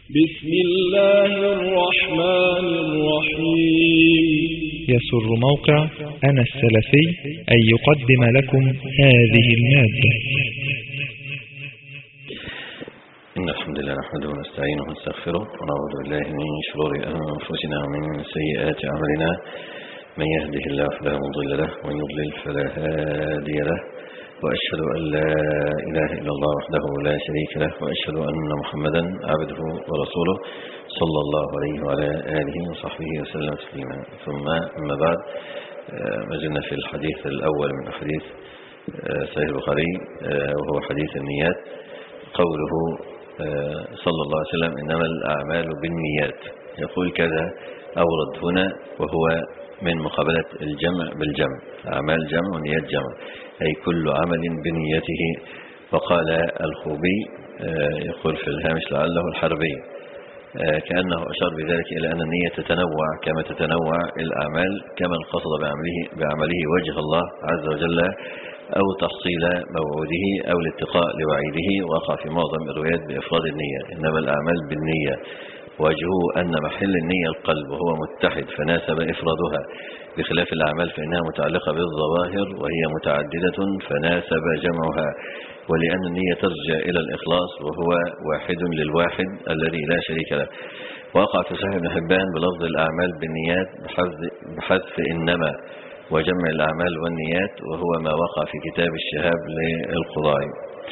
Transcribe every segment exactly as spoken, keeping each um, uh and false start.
بسم الله الرحمن الرحيم. يسر موقع أنا السلفي أن يقدم لكم هذه المادة. إن الحمد لله نحمده ونستعينه ونستغفره ونعوذ بالله من شرور أنفسنا ومن سيئات أعمالنا. من يهده الله فلا مضل له ومن يضلل فلا هادي له، وأشهد أن لا إله إلا الله وحده لا شريك له، وأشهد أن محمدا عبده ورسوله صلى الله عليه وعلى آله وصحبه وسلم تسليما. ثم أما بعد، ما زلنا في الحديث الأول من حديث صحيح البخاري، وهو حديث النيات. قوله صلى الله عليه وسلم إنما الأعمال بالنيات، يقول كذا أورد هنا، وهو من مقابلة الجمع بالجمع، أعمال جمع ونيات جمع، أي كل عمل بنيته. وقال الخوبي يقول في الهامش لعله الحربي، كأنه أشار بذلك إلى أن النية تتنوع كما تتنوع الأعمال، كمن قصد بعمله, بعمله وجه الله عز وجل أو تحصيل موعوده أو الاتقاء لوعيده. وقع في معظم الروايات بإفراد النية، إنما الأعمال بالنية، وجهه أن محل النية القلب وهو متحد فناسب إفرادها، بخلاف الأعمال فإنها متعلقة بالظواهر وهي متعددة فناسب جمعها. ولأن النية ترجع إلى الإخلاص وهو واحد للواحد الذي لا شريك له. وقع في صحيح ابن حبان بلفظ الأعمال بالنيات بحذف إنما وجمع الأعمال والنيات، وهو ما وقع في كتاب الشهاب للقضاعي،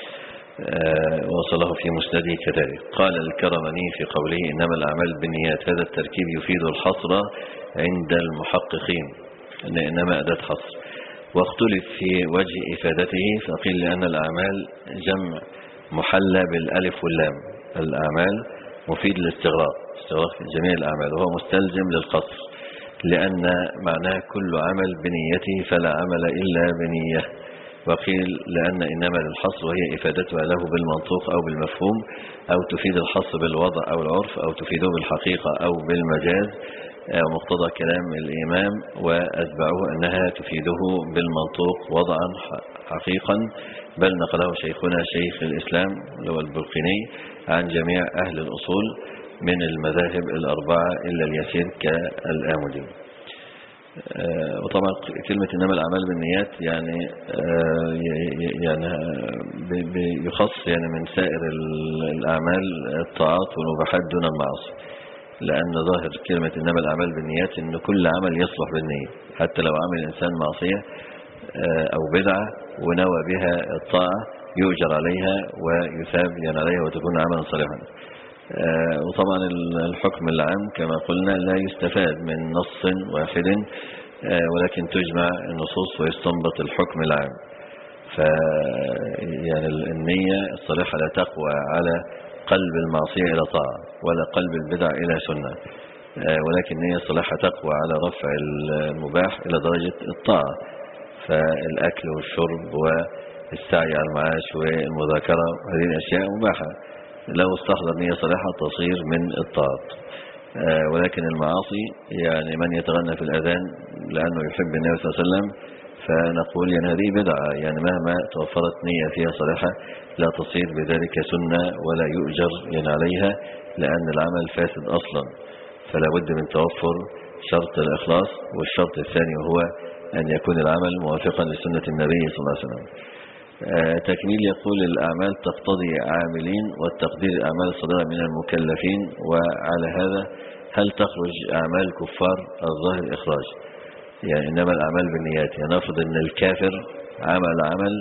وصله في مسنده كذلك. قال الكرماني في قوله إنما الأعمال بالنيات، هذا التركيب يفيد الحصر عند المحققين، أن إنما أداة حصر. واختلف في وجه إفادته، فقيل لأن الأعمال جمع محلى بالألف واللام. الأعمال مفيد للاستغراق، استغراق في جميع الأعمال، وهو مستلزم للقصر، لأن معناه كل عمل بنيته فلا عمل إلا بنية. وقيل لأن إنما للحصر، وهي إفادتها له بالمنطوق أو بالمفهوم، أو تفيد الحصر بالوضع أو العرف، أو تفيده بالحقيقة أو بالمجاز، أو مقتضى كلام الإمام وأتبعه أنها تفيده بالمنطوق وضعا حقيقا، بل نقله شيخنا شيخ الإسلام اللي هو البرقيني عن جميع أهل الأصول من المذاهب الأربعة إلا اليسير كالآمدي. آه وطبعا كلمة إنما الأعمال بالنيات يعني آه يعني بيخص يعني من سائر الأعمال الطاعات والمباحات دون المعاصي، لأن ظاهر كلمة إنما الأعمال بالنيات إن كل عمل يصلح بالنية، حتى لو عمل الإنسان معصية آه أو بدعة ونوى بها الطاعة يؤجر عليها ويثاب يعني عليها وتكون عملا صالحا. آه وطبعا الحكم العام كما قلنا لا يستفاد من نص واحد، آه ولكن تجمع النصوص ويستنبط الحكم العام. ف يعني النية الصالحة لا تقوى على قلب المعصية إلى طاعة، ولا قلب البدع إلى سنة، آه ولكن النية الصالحة تقوى على رفع المباح إلى درجة الطاعة. فالأكل والشرب والسعي على المعاش والمذاكرة هذه الأشياء مباحة لو استحضر نية صالحة تصير من الطاعات. آه ولكن المعاصي يعني من يتغنى في الأذان لأنه يحب النبي صلى الله عليه وسلم، فنقول يعني هذه بدعة، يعني مهما توفرت نية فيها صالحة لا تصير بذلك سنة ولا يؤجر يعني عليها، لأن العمل فاسد أصلا. فلا بد من توفر شرط الإخلاص، والشرط الثاني وهو أن يكون العمل موافقا لسنة النبي صلى الله عليه وسلم. آه تكميل يقول الأعمال تقتضي عاملين، والتقدير الأعمال الصادرة من المكلفين. وعلى هذا هل تخرج أعمال كفار؟ الظاهر إخراج، يعني إنما الأعمال بالنيات، يعني نفرض أن الكافر عمل عمل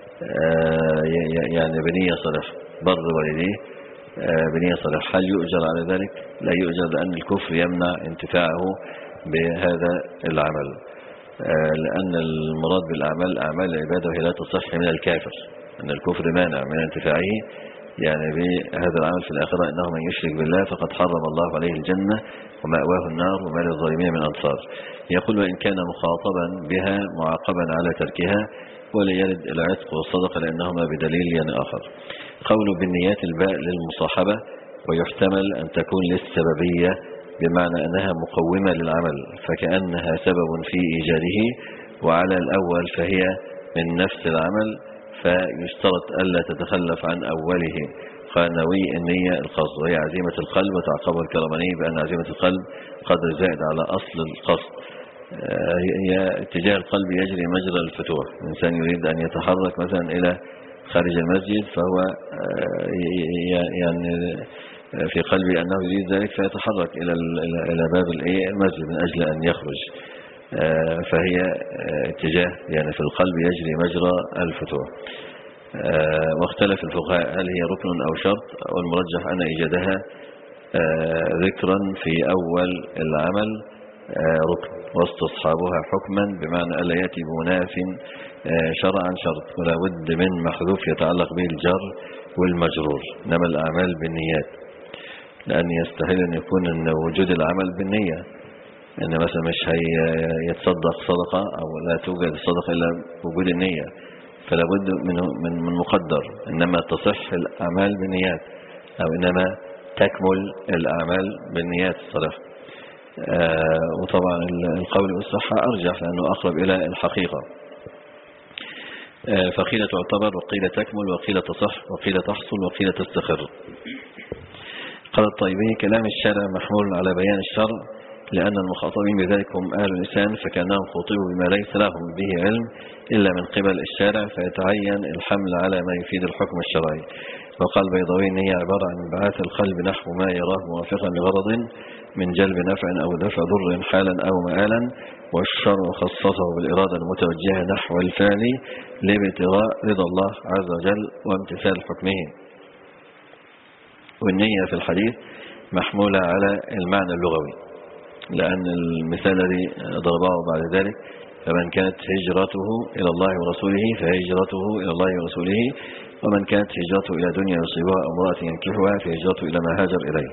آه يعني بنية صالحة، بر والديه آه بنية صالحة، هل يؤجر على ذلك؟ لا يؤجر، لأن الكفر يمنع انتفاعه بهذا العمل، لأن المراد بالأعمال أعمال العبادة وهي لا تصح من الكافر، أن الكفر مانع من انتفاعه يعني بهذا العمل في الآخرة. إنه من يشرك بالله فقد حرم الله عليه الجنة ومأواه النار وما للظالمين من أنصار. يقول وإن كان مخاطبا بها معاقبا على تركها، ولا يرد العتق والصدقة لأنهما بدليل يعني آخر. قوله بالنيات الباء للمصاحبة، ويحتمل أن تكون للسببية بمعنى أنها مقومة للعمل فكأنها سبب في إيجاده، وعلى الأول فهي من نفس العمل فيشترط ألا تتخلف عن أوله قال نوي النية القصد، وهي عزيمة القلب، وتعقبه الكرماني بأن عزيمة القلب قدر زائد على أصل القصد. هي اتجاه القلب يجري مجرى الفتوح. الإنسان يريد أن يتحرك مثلا إلى خارج المسجد، فهو يعني في قلبه أنه يريد ذلك فيتحرك إلى إلى باب المسجد من أجل أن يخرج. فهي اتجاه يعني في القلب يجري مجرى الفتوح. واختلف الفقهاء هل هي ركن أو شرط، والمرجح أن إيجادها ذكرا في أول العمل ركن، واستصحابها حكما بمعنى ألا يأتي بمناف شرعا شرط، ولا بد من محذوف يتعلق به الجر والمجرور. إنما الأعمال بالنيات، لأن يستحيل أن يكون أن وجود العمل بالنية، أن مثلا مش هيتصدق صدقة أو لا توجد صدقة إلا وجود النية، فلا بد من من مقدر. إنما تصح الأعمال بالنيات، أو إنما تكمل الأعمال بالنيات الصلاح. آه وطبعا القول بالصحة أرجح لأنه أقرب إلى الحقيقة. آه فقيل تعتبر، وقيل تكمل، وقيل تصح، وقيل تحصل، وقيل تستقر. قال الطيبي كلام الشارع محمول على بيان الشرع، لأن المخاطبين بذلك هم أهل اللسان، فكأنهم خطبوا بما ليس لهم به علم إلا من قبل الشارع، فيتعين الحمل على ما يفيد الحكم الشرعي. وقال البيضاوي إن هي عبارة عن انبعاث القلب نحو ما يراه موافقا لغرض من جلب نفع أو دفع ضر حالا أو مآلا، والشرع خصصه بالإرادة المتوجهة نحو الفعل لابتغاء رضا الله عز وجل وامتثال حكمه. والنية في الحديث محمولة على المعنى اللغوي، لأن المثال الذي ضربه بعد ذلك فمن كانت هجرته إلى الله ورسوله فهجرته إلى الله ورسوله، ومن كانت هجرته إلى دنيا يصيبها أو امرأة ينكحها فهجرته إلى ما هاجر إليه.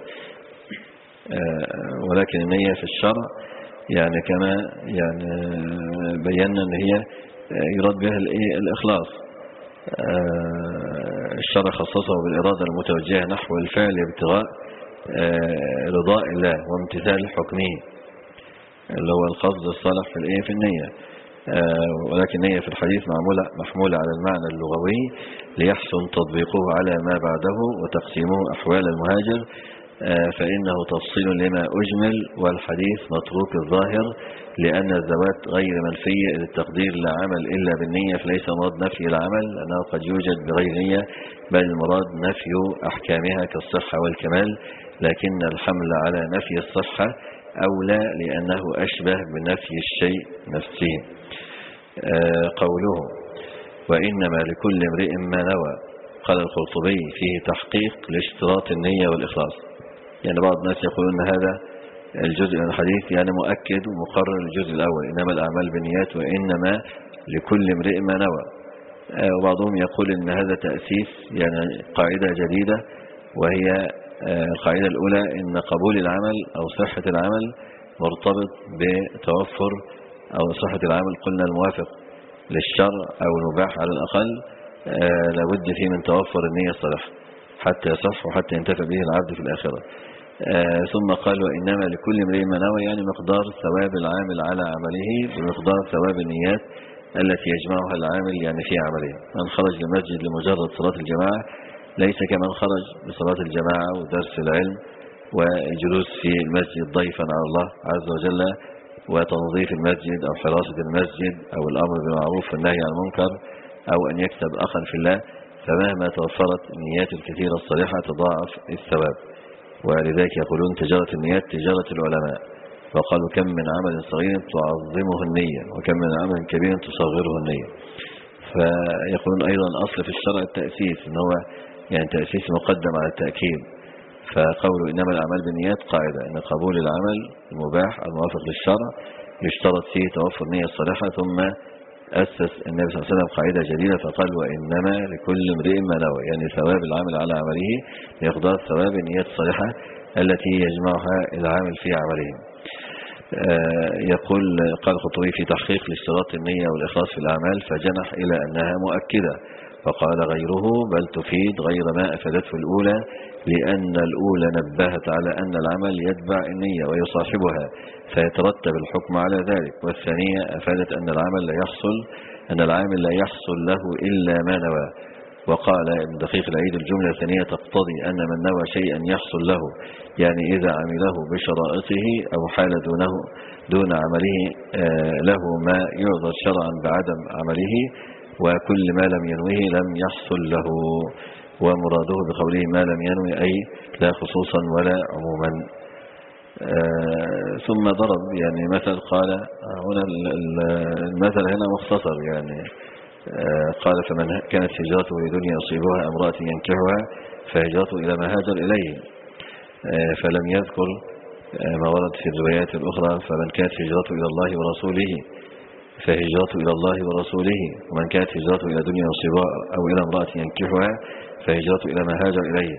ولكن النية في الشرع يعني كما يعني بينا أن هي يراد بها الإخلاص. الشرع خصصه بالإرادة المتوجهة نحو الفعل ابتغاء رضاء الله وامتثال حكمه، اللي هو القصد الصالح في الايه في النية. ولكن النية في الحديث معمولة محمولة على المعنى اللغوي ليحسن تطبيقه على ما بعده وتقسيمه أحوال المهاجر، فإنه تفصيل لما أجمل، والحديث متروك الظاهر لأن الذوات غير منفية، إذ التقدير لا عمل إلا بالنية، فليس مراد نفي العمل لأنه قد يوجد بغير نية، بل المراد نفي أحكامها كالصحة والكمال، لكن الحمل على نفي الصحة أولى لأنه أشبه بنفي الشيء نفسه. آه قوله وإنما لكل امرئ ما نوى، قال القرطبي فيه تحقيق لاشتراط النية والإخلاص. يعني بعض الناس يقولون هذا الجزء من الحديث يعني مؤكد ومقرر الجزء الأول، إنما الأعمال بالنيات وإنما لكل امرئ ما نوى. آه وبعضهم يقول إن هذا تأسيس يعني قاعدة جديدة، وهي القاعدة الأولى إن قبول العمل أو صحة العمل مرتبط بتوفر، أو صحة العمل قلنا الموافق للشرع أو المباح على الأقل آه لابد فيه من توفر النية الصالحة حتى يصح وحتى ينتفع به العبد في الآخرة. آه ثم قال وإنما لكل امرئ ما نوى، يعني مقدار ثواب العامل على عمله بمقدار ثواب النيات التي يجمعها العامل يعني في عمله. من خرج للمسجد لمجرد صلاة الجماعة ليس كمن خرج لصلاة الجماعة ودرس العلم والجلوس في المسجد ضيفا على الله عز وجل وتنظيف المسجد أو حراسة المسجد أو الأمر بالمعروف والنهي عن المنكر أو أن يكسب أخا في الله. فمهما توفرت النيات الكثيرة الصالحة تضاعف الثواب. ولذلك يقولون تجارة النيات تجارة العلماء، وقالوا كم من عمل صغير تعظمه النية وكم من عمل كبير تصغره النية. فيقولون أيضا أصل في الشرع التأسيس، إن هو يعني تأسيس مقدم على التأكيد. فقولوا إنما الأعمال بالنيات قاعدة إن قبول العمل المباح الموافق للشرع يشترط فيه توفر النية الصالحة. ثم أسس النبي صلى الله عليه وسلم قاعدة جديدة فقال وإنما لكل امرئ ما نوى، يعني ثواب العمل على عمله مقدار ثواب النية الصالحة التي يجمعها العامل في عمله. يقول قال الخطوبي في تحقيق لاشتراط النية والإخلاص في الأعمال فجنح إلى أنها مؤكدة، وقال غيره بل تفيد غير ما أفادته الأولى، لأن الأولى نبهت على أن العمل يتبع النية ويصاحبها فيترتب الحكم على ذلك، والثانية أفادت أن العمل لا يحصل أن العامل لا يحصل له إلا ما نوى، وقال ابن دقيق العيد الجملة الثانية تقتضي أن من نوى شيئا يحصل له، يعني إذا عمله بشرائطه أو حال دونه دون عمله له ما يعذر شرعا بعدم عمله، وكل ما لم ينوه لم يحصل له. ومراده بقوله ما لم ينوي أي لا خصوصا ولا عموما. آه ثم ضرب يعني مثل، قال هنا المثل هنا مختصر يعني آه قال فمن كانت هجرته لدنيا يصيبها امرأة ينكحها فهجرته إلى ما هاجر إليه. آه فلم يذكر آه ما ورد في الروايات الأخرى فمن كانت هجرته إلى الله ورسوله فهجرته إلى الله ورسوله، ومن كانت هجرته إلى دنيا يصيبها أو إلى امرأة ينكحها فهجرته إلى ما هاجر إليه.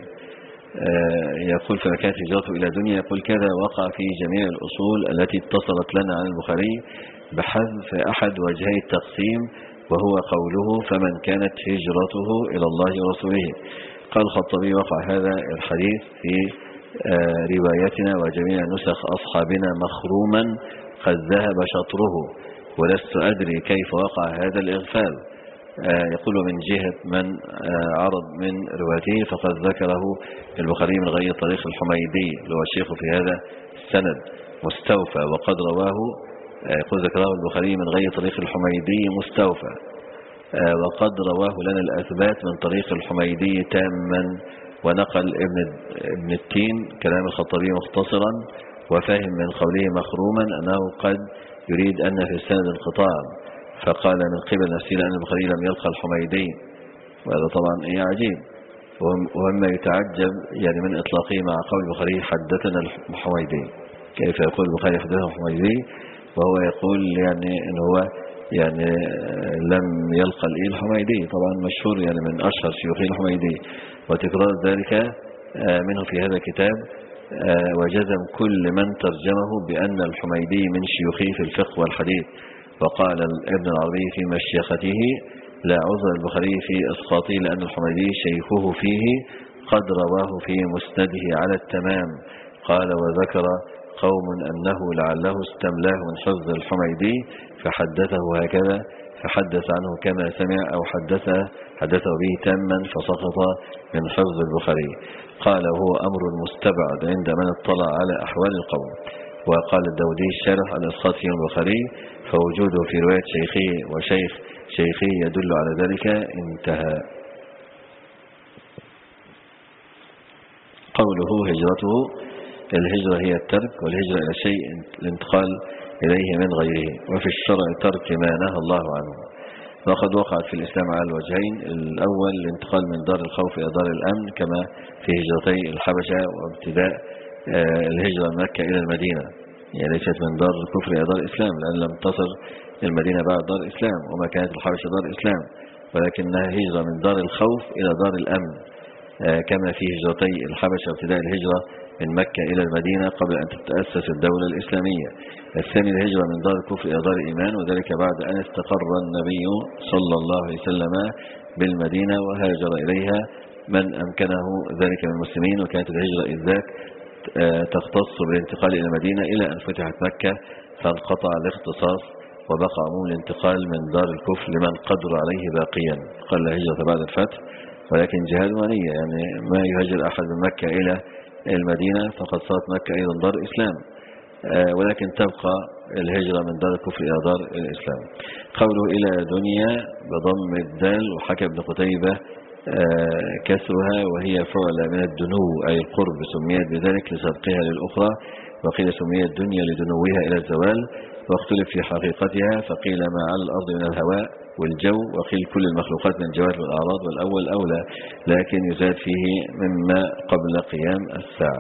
يقول فما كانت هجرته إلى دنيا، يقول كذا وقع في جميع الأصول التي اتصلت لنا عن البخاري بحذف أحد وجهي التقسيم، وهو قوله فمن كانت هجرته إلى الله ورسوله. قال الخطبي وقع هذا الحديث في روايتنا وجميع نسخ أصحابنا مخروما قد ذهب شطره، ولست أدري كيف وقع هذا الإغفال. يقول من جهة من عرض من روايته فقد ذكره البخاري من غير طريق الحميدي اللي هو الشيخ في هذا السند مستوفى، وقد رواه يقول ذكره البخاري من غير طريق الحميدي مستوفى، وقد رواه لنا الأثبات من طريق الحميدي تاما. ونقل ابن ابن التين كلام الخطبي مختصرا وفاهم من قوله مخروما أنه قد يريد أن في السند انقطاع، فقال من قبل نفسه لأن البخاري لم يلقى الحميدي، وهذا طبعا إيه عجيب. ومما يتعجب يعني من إطلاقه مع قول البخاري حدثنا الحميدي، كيف يقول البخاري حدثنا الحميدي وهو يقول يعني إن هو يعني لم يلقى الإيه الحميدي، طبعا مشهور يعني من أشهر شيوخي الحميدي، وتكرار ذلك منه في هذا الكتاب. وجزم كل من ترجمه بأن الحميدي من شيوخه في الفقه والحديث. وقال ابن العربي في مشيخته لا عذر البخاري في إسقاطه لأن الحميدي شيخه فيه قد رواه في مسنده على التمام. قال وذكر قوم أنه لعله استملاه من حفظ الحميدي فحدثه هكذا، فحدث عنه كما سمع أو حدث حدثه به تاما فسقط من حفظ البخاري. قال هو أمر مستبعد عند من اطلع على أحوال القوم. وقال الداودي الشارح الإسقاط في البخاري فوجوده في رواية شيخه وشيخ شيخه يدل على ذلك. انتهى. قوله هجرته، الهجرة هي الترك، والهجرة إلى شيء الانتقال إليه من غيره، وفي الشرع ترك ما نهى الله عنه. وقد وقعت في الإسلام على الوجهين، الأول الانتقال من دار الخوف إلى دار الأمن كما في هجرتي الحبشة وابتداء الهجرة من مكة إلى المدينة، يعني ليست من دار الكفر إلى دار الإسلام لأن لم تصل المدينة بعد دار الإسلام، وما كانت الحبشة دار الإسلام، ولكنها هجرة من دار الخوف إلى دار الأمن كما في هجرتي الحبشة وابتداء الهجرة من مكة إلى المدينة قبل أن تتأسس الدولة الإسلامية. الثاني الهجرة من دار الكفر إلى دار الإيمان، وذلك بعد أن استقر النبي صلى الله عليه وسلم بالمدينة وهاجر إليها من أمكنه ذلك من المسلمين. وكانت الهجرة إذ ذاك تختص بالانتقال إلى المدينة إلى أن فتحت مكة فانقطع الاختصاص وبقى عموم الانتقال من دار الكفر لمن قدر عليه باقيا. قال لا هجرة بعد الفتح ولكن جهاد ونية، يعني ما يهاجر أحد من مكة إلى المدينة فقد صارت مكة أيضا دار إسلام، ولكن تبقى الهجرة من دار الكفر إلى دار الإسلام. قوله إلى دنيا بضم الدال، وحكى ابن قتيبة كسرها وهي فعل من الدنو أي القرب، سميت بذلك لسبقها للأخرى، وقيل سميت الدنيا لدنوها إلى الزوال، واختلف في حقيقتها فقيل ما على الأرض من الهواء والجو، وقيل كل المخلوقات من الجواد والأعراض، والأول أولى لكن يزاد فيه مما قبل قيام الساعة.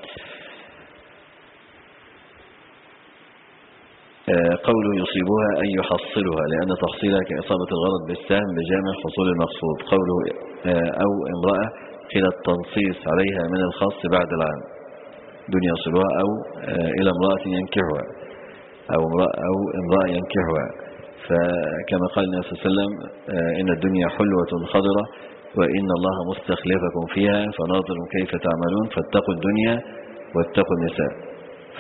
قوله يصيبها أي يحصلها، لأن تحصيلها كإصابة الغرض بالسهم بجامع حصول المقصود. قوله أو امرأة قيل التنصيص عليها من الخاص بعد العام، دنيا يصيبها أو إلى امرأة ينكحها أو امرأة, أو امرأة ينكحها. فكما قال النبي صلى الله عليه وسلم إن الدنيا حلوة خضرة وإن الله مستخلفكم فيها فناظر كيف تعملون فاتقوا الدنيا واتقوا النساء. ف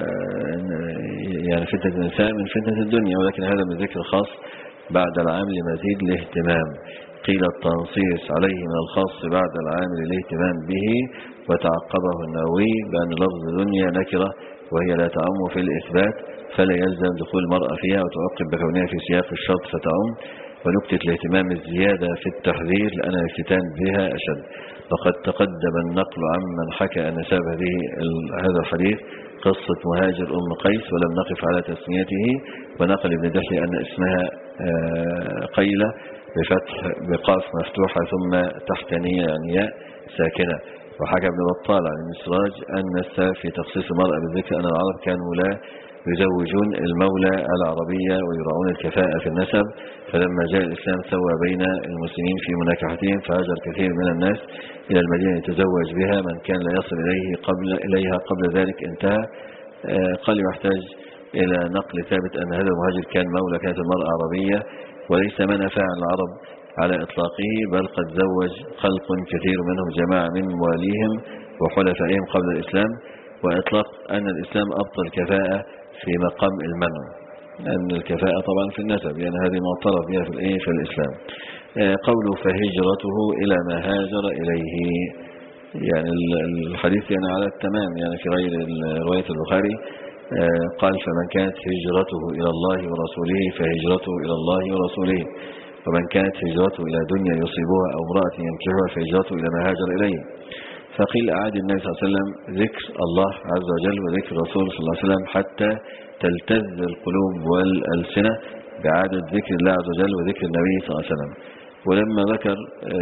يعني فتنة النساء من فتنة الدنيا، ولكن هذا من ذكر خاص بعد العام لمزيد الاهتمام. قيل التنصيص عليه من الخاص بعد العامل الاهتمام به، وتعقبه النووي بأن لفظ دنيا نكرة وهي لا تعم في الإثبات فلا يلزم دخول المرأة فيها، وتعقب بكونها في سياق الشرط فتعم. ونكتة الاهتمام الزيادة في التحذير لأن الافتتان بها أشد. وقد تقدم النقل عمن حكى أن سبب هذه هذا الحديث قصة مهاجر أم قيس، ولم نقف على تسميته. ونقل ابن دحي أن اسمها قيلة بفتح بقاف مفتوحة ثم تحتانية يعني ياء ساكنة. وحكى ابن بطال عن المسراج أن السبب في تخصيص المرأة بالذكر أن العرب كانوا لا يزوجون المولى العربية ويراعون الكفاءة في النسب، فلما جاء الإسلام سوى بين المسلمين في مناكحتهم، فهاجر كثير من الناس إلى المدينة يتزوج بها من كان لا يصل إليه قبل إليها قبل ذلك انتهى. قال يحتاج إلى نقل ثابت أن هذا المهاجر كان مولى كانت المرأة عربية، وليس ما نفع العرب على إطلاقه، بل قد زوج خلق كثير منهم جماعة من مواليهم وحلفائهم قبل الإسلام. وإطلاق أن الإسلام أبطل كفاءة في مقام المنع، لأن الكفاءة طبعا في النسب، يعني هذه معترف بها في الإيه في الإسلام. قوله فهجرته إلى ما هاجر إليه، يعني الحديث يعني على التمام، يعني في غير رواية البخاري قال فمن كانت هجرته إلى الله ورسوله فهجرته إلى الله ورسوله، ومن كانت هجرته إلى دنيا يصيبها أو امرأة ينكحها فهجرته إلى ما هاجر إليه. فقيل أعاد النبي صلى الله عليه وسلم ذكر الله عز وجل وذكر الرسول صلى الله عليه وسلم حتى تلتذ القلوب والألسنة بعادة ذكر الله عز وجل وذكر النبي صلى الله عليه وسلم. ولما ذكر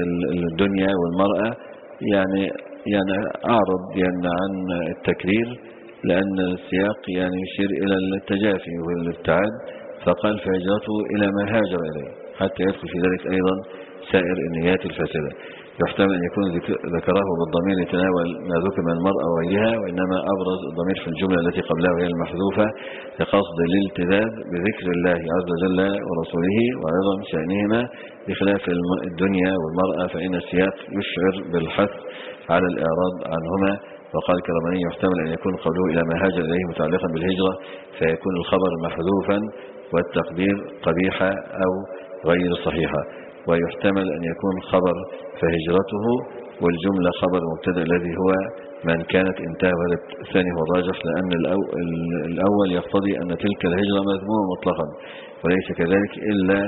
الدنيا والمرأة يعني يعني أعرض يعني عن التكرير، لأن السياق يعني يشير إلى التجافي والابتعاد، فقال فهجرته إلى ما هاجر إليه حتى يدخل في ذلك أيضا سائر النيات الفاسدة. يحتمل أن يكون ذكره بالضمير يتناول ما ذكر من المرأة وغيرها، وإنما أبرز الضمير في الجملة التي قبلها وهي المحذوفة لقصد الالتذاذ بذكر الله عز وجل ورسوله وعظم شأنهما بخلاف الدنيا والمرأة، فإن السياق يشعر بالحث على الإعراض عنهما. وقال الكرماني يحتمل أن يكون قوله إلى ما هاجر إليه متعلقا بالهجرة فيكون الخبر محذوفا والتقدير قبيحة أو غير صحيحة، ويحتمل أن يكون خبر فهجرته والجملة خبر مبتدأ الذي هو من كانت انتهى. هذا الثاني هو الراجح، لأن الأول يقتضي أن تلك الهجرة مذمومة مطلقا، وليس كذلك إلا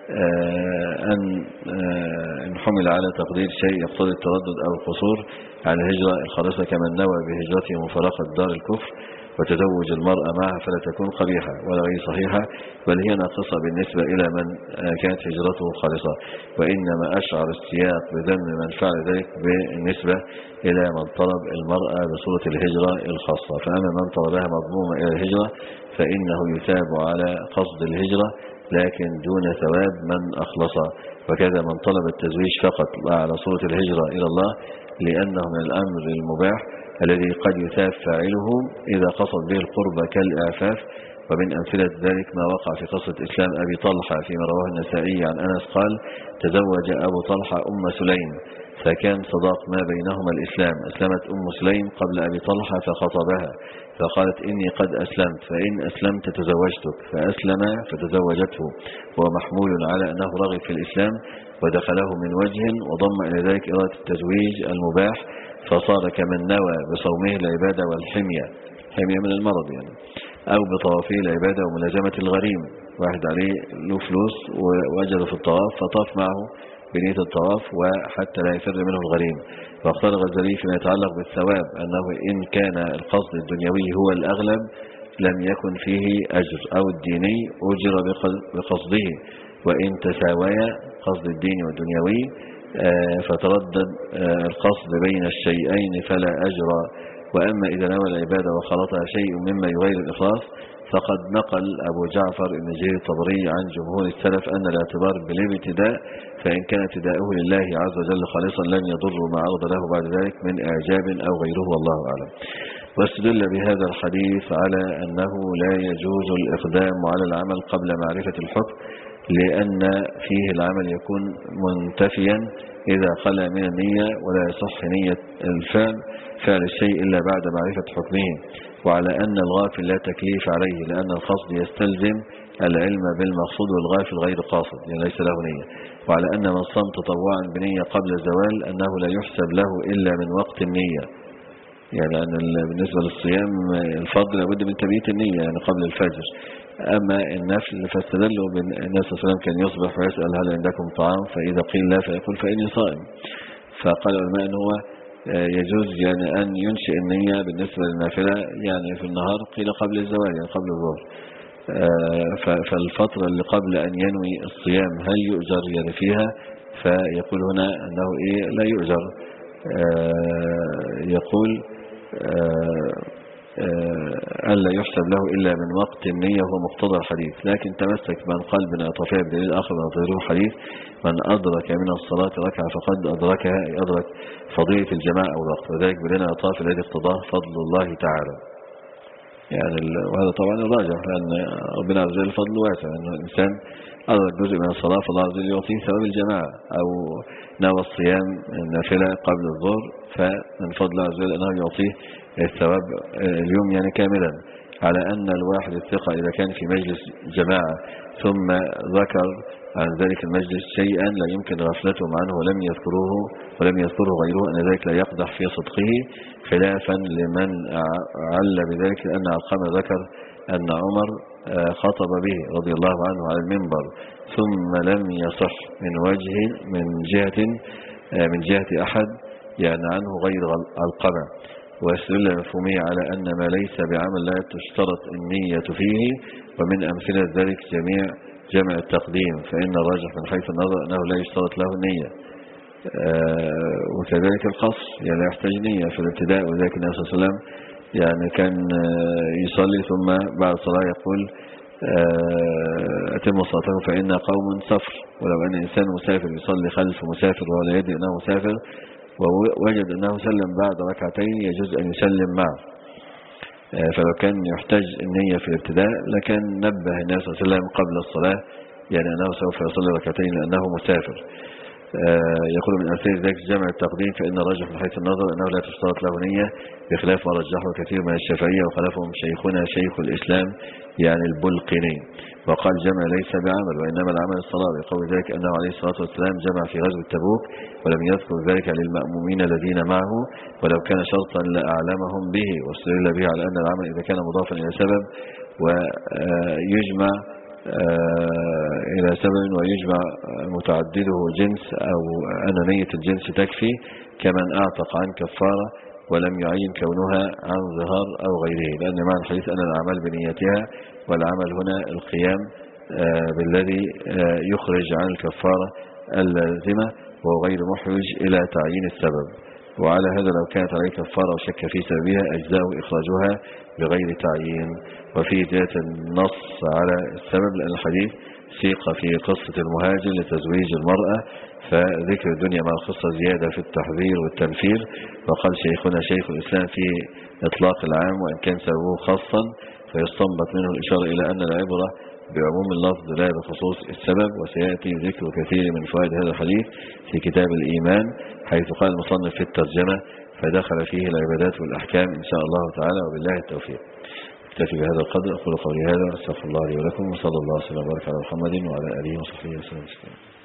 أن إن حمل على تقدير شيء يقتضي التردد أو القصور على الهجرة الخالصة كمن نوى بهجرته مفارقة دار الكفر وتزوج المرأة معها فلا تكون قبيحة ولا غير صحيحة، بل هي ناقصة بالنسبة إلى من كانت هجرته خالصة. وإنما أشعر السياق بذم من فعل ذلك بالنسبة إلى من طلب المرأة بصورة الهجرة الخاصة. فأما من طلبها مضمومة إلى الهجرة فإنه يثاب على قصد الهجرة لكن دون ثواب من أخلص. وكذا من طلب التزويج فقط على صورة الهجرة إلى الله لأنه من الأمر المباح الذي قد يثاب فاعله إذا قصد به القرب كالإعفاف. ومن أمثلة ذلك ما وقع في قصة إسلام أبي طلحة فيما رواه النسائي عن أنس قال تزوج أبو طلحة أم سليم فكان صداق ما بينهما الإسلام. أسلمت أم سليم قبل أبي طلحة فخطبها فقالت إني قد أسلمت فإن أسلمت تزوجتك، فأسلم فتزوجته، وهو محمول على أنه رغب في الإسلام ودخله من وجه وضم إلى ذلك إرادة التزويج المباح، فصار كمن نوى بصومه العبادة والحمية، حمية من المرض يعني، أو بطوافه العبادة وملازمة الغريم، واحد عليه له فلوس ووجد في الطواف فطاف معه بنية الطواف وحتى لا يفر منه الغريم. واختار الغزالي فيما يتعلق بالثواب أنه إن كان القصد الدنيوي هو الأغلب لم يكن فيه أجر، أو الديني أجر بقصده، وإن تساويا قصد الدين والدنيوي فتردد القصد بين الشيئين فلا أجر. وأما إذا نوى العبادة وخلطها شيء مما يغير الإخلاص فقد نقل أبو جعفر ابن جرير الطبري عن جمهور السلف أن الاعتبار بالابتداء، فإن كان ابتداؤه لله عز وجل خالصا لن يضر ما عرض له بعد ذلك من إعجاب أو غيره والله أعلم. واستدل بهذا الحديث على أنه لا يجوز الإقدام على العمل قبل معرفة الحكم، لأن فيه العمل يكون منتفيا إذا خلى من النية، ولا يصح نية الفعل فعل الشيء إلا بعد معرفة حكمه، وعلى أن الغافل لا تكليف عليه لأن القصد يستلزم العلم بالمقصود والغاية في الغير قاصد، يعني ليس له نية. وعلى أن من صام تطوعا بنية قبل الزوال أنه لا يحسب له إلا من وقت النية، يعني أن بالنسبة للصيام الفضل لابد من تبييت النية يعني قبل الفجر. أما النفل فاستدلوا بالناس صلى الله عليه وسلم كان يصبح ويسأل هل عندكم طعام، فإذا قيل لا فيقول فإني صائم. فقال العلماء أنه هو يجوز يعني أن ينشئ النية بالنسبة للنافلة يعني في النهار، قيل قبل الزوال يعني قبل الظهر. فالفترة اللي قبل أن ينوي الصيام هل يؤجر يعني فيها؟ فيقول هنا أنه إيه لا يؤجر. يقول ألا يحسب له إلا من وقت النية هو مقتضى الحديث، لكن تمسك من قال بنطفها بدليل آخر من غيره حديث من أدرك من الصلاة ركعة فقد أدركها، أدرك فضيلة الجماعة أو الوقت، وذلك بدليل الطاف الذي اقتضاه فضل الله تعالى. يعني وهذا طبعا الراجح، لأن ربنا عز وجل فضل واسع، أنه الإنسان أدرك جزء من الصلاة فالله عز وجل يعطيه ثواب الجماعة، أو نوى الصيام النافلة قبل الظهر فمن فضل الله عز وجل أنه يعطيه الثواب اليوم يعني كاملا. على أن الواحد الثقة إذا كان في مجلس جماعة ثم ذكر عن ذلك المجلس شيئا لا يمكن غفلتهم عنه ولم يذكروه ولم يذكره غيره أن ذلك لا يقدح في صدقه، خلافا لمن عل بذلك لأن علقمة ذكر أن عمر خطب به رضي الله عنه على المنبر ثم لم يصح من وجه من جهة من جهة أحد يعني عنه غير علقمة، ويستدل المفهومية على أن ما ليس بعمل لا تشترط النية فيه، ومن أمثلة ذلك جميع جمع التقديم، فإن الراجح من حيث النظر أنه لا يشترط له النية. آه وكذلك القصر يعني لا يحتاج نية في الابتداء، وذلك النبي صلى الله عليه وسلم يعني كان يصلي ثم بعد الصلاة يقول آه أتم صلاتكم فإن قوم سفر، ولو أن إنسان مسافر يصلي خلف مسافر وهو لا يدري أنه مسافر ووجد أنه سلم بعد ركعتين يجوز أن يسلم معه. فلو كان يحتاج النية في الابتداء لكان نبه النبي صلى الله عليه وسلم قبل الصلاة يعني أنه سوف يصلي ركعتين لأنه مسافر. يقول من أمثلة ذلك جمع التقديم، فإن الراجح من حيث النظر أنه لا تشترط له نية، بخلاف ما رجحه كثير من الشافعية وخلافهم شيخنا شيخ الإسلام يعني البلقيني، وقال جمع ليس بعمل وإنما العمل الصلاة، يقول ذلك أنه عليه الصلاة والسلام جمع في غزوة تبوك ولم يذكر ذلك للمأمومين الذين معه، ولو كان شرطا لأعلمهم به، واستدل به على أن العمل إذا كان مضافا إلى سبب ويجمع إلى سبب ويجمع متعدده جنس أو أن نية الجنس تكفي، كمن أعتق عن كفارة ولم يعين كونها عن ظهار أو غيره، لأن معنى الحديث أن الأعمال بنيتها، والعمل هنا القيام بالذي يخرج عن الكفارة اللازمة وهو غير محوج إلى تعيين السبب. وعلى هذا لو كانت عليه كفارة وشك في سببها أجزاء إخراجها بغير تعيين. وفي ذات النص على السبب لأن الحديث سيق في قصة المهاجر لتزويج المرأة، فذكر الدنيا مع القصة زيادة في التحذير والتنفير. وقال شيخنا شيخ الإسلام في إطلاق العام وإن كان سببه خاصا فيستنبط منه الإشارة إلى أن العبرة بعموم اللفظ لا بخصوص السبب. وسيأتي ذكر كثير من فوائد هذا الحديث في كتاب الإيمان، حيث قال المصنف في الترجمة فدخل فيه العبادات والأحكام إن شاء الله تعالى، وبالله التوفيق. اكتفي بهذا القدر، أقول قولي هذا، أستغفر الله لي ولكم، وصلى الله وسلم وبارك على محمد وعلى آله وصحبه وسلم.